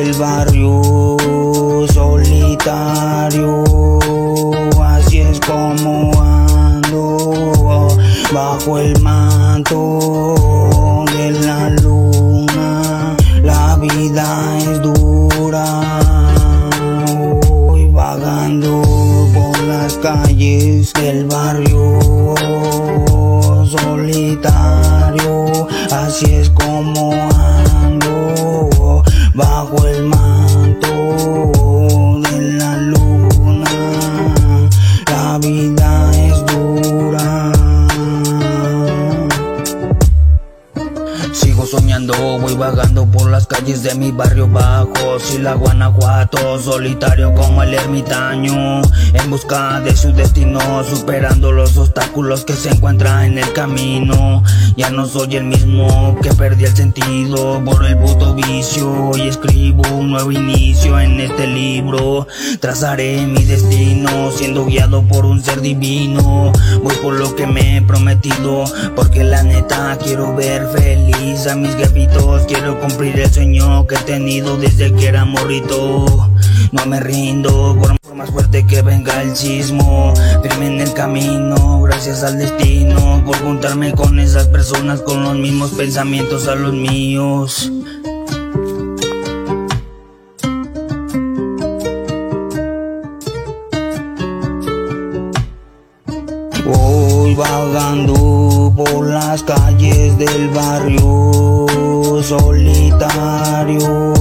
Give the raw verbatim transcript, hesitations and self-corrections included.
del barrio solitario, así es como ando bajo el manto de la luna. La vida es dura, voy vagando por las calles del barrio solitario, así es como ando bajo el manto de la luna. La vida es dura. Sigo soñando, voy vagando por las calles de mi barrio bajo Sila, Guanajuato, solitario como el ermitaño, en busca de su destino, superando los obstáculos que se encuentran en el camino. Ya no soy el mismo, que perdí el sentido por el puto vicio, y escribo un nuevo inicio en este libro. Trazaré mi destino, siendo guiado por un ser divino. Voy por lo que me he prometido, porque la neta quiero ver feliz a mis jefitos. Quiero cumplir el sueño que he tenido desde que era morrito. No me rindo, por más fuerte que venga el sismo, firme en el camino, gracias al destino, por juntarme con esas personas con los mismos pensamientos a los míos. Voy vagando por las calles del barrio solitario,